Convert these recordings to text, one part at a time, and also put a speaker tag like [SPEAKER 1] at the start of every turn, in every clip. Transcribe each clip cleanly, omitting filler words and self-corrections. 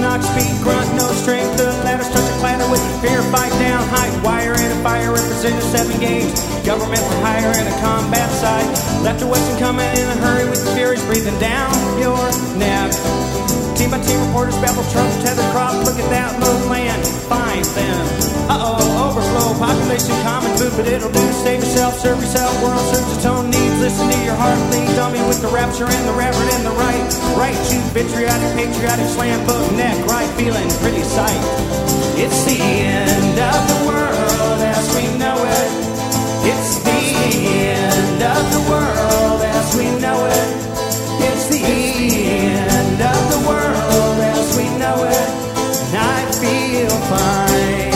[SPEAKER 1] knock, speed, grunt, no strength. The ladder starts to clatter with fear, fight down, height, wire and a fire, representing 7 gauge. Government for hire and a combat site. Left or western coming in a hurry with the furies breathing down your neck. Team by team reporters babble, trunks, tether crop. Look at that low land, find them. Overflow, population, common food, but it'll do. Save yourself, serve yourself, world serves its own needs. Listen to your heart bleed, dummy with the rapture and the reverend and the right. Right, you vitriolic, patriotic, slam book, neck, right, feeling pretty sight. It's the end of the world as we know it. It's the end of the world as we know it. It's the end of the world as we know it. And I feel fine.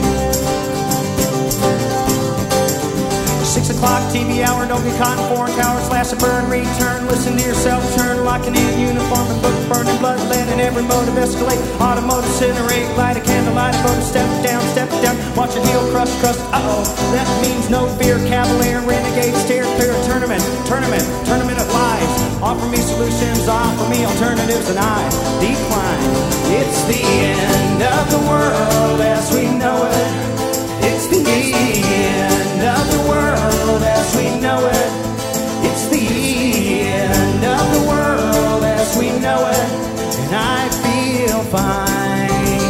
[SPEAKER 1] 6 o'clock TV hour, don't get caught in foreign tower, slash a burn, return, listen to yourself, turn, locking in uniform and book, burning blood, lead in every motive, escalate, automotive, incinerate, light a candle, light a photo, step down, watch it heal, crust, that means no fear, cavalier, renegade, stare, clear, tournament of lies, offer me solutions, offer me alternatives, and I decline. It's the end of the world as we know it. It's the end of the world as we know it. It's the end of the world as we know it. And I feel fine.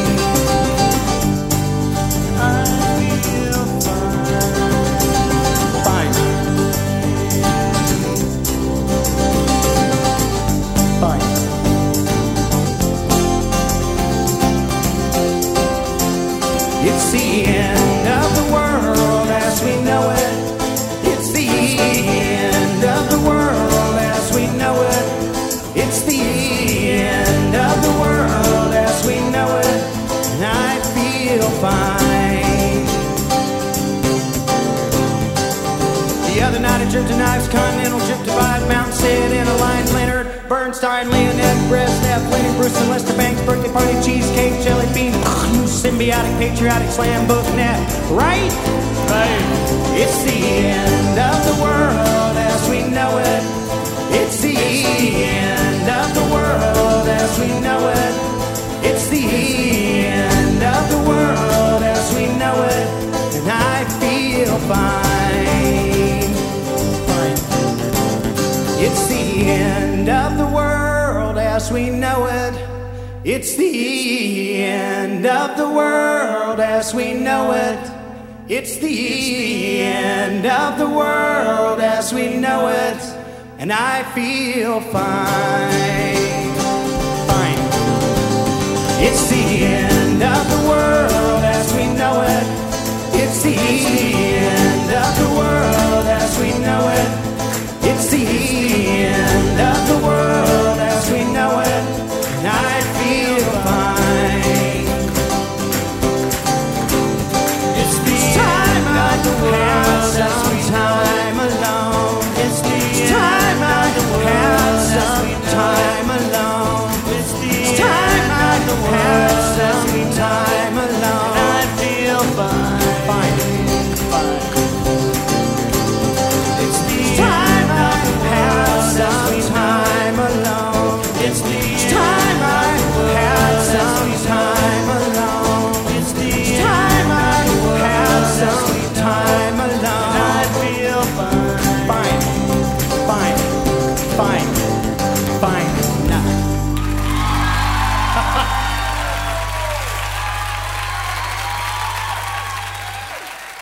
[SPEAKER 1] I feel fine. Fine. It's the end of the world as we know it. It's the end of the world as we know it. It's the end of the world as we know it. And I feel fine. The other night I dripped to knives, continental drip divide, mountain sit in a line, Leonard Bernstein, Leonette, Brezhnev, Lenny Bruce and Lester Banks, birthday party, cheesecake, jelly bean, symbiotic, patriotic, slam book, net, right? Right. It's the end of the world as we know it. It's the end of the world as we know it. It's the end of the world as we know it. And I feel fine. It's the end of the world as we know it. It's the end of the world as we know it. It's the end of the world as we know it. And I feel fine. Fine. It's the end of the world as we know it. It's the end of the world as we know it. It's the end of the world as we know it. And I feel fine. It's the time I have some time alone. It's the time I have some time alone. It's the time I have some time alone. And I feel fine. Fine. It's the time I have some time alone. It's the time I have some time alone. It's the time I have some time alone. And I feel fine. Fine. Fine. Fine.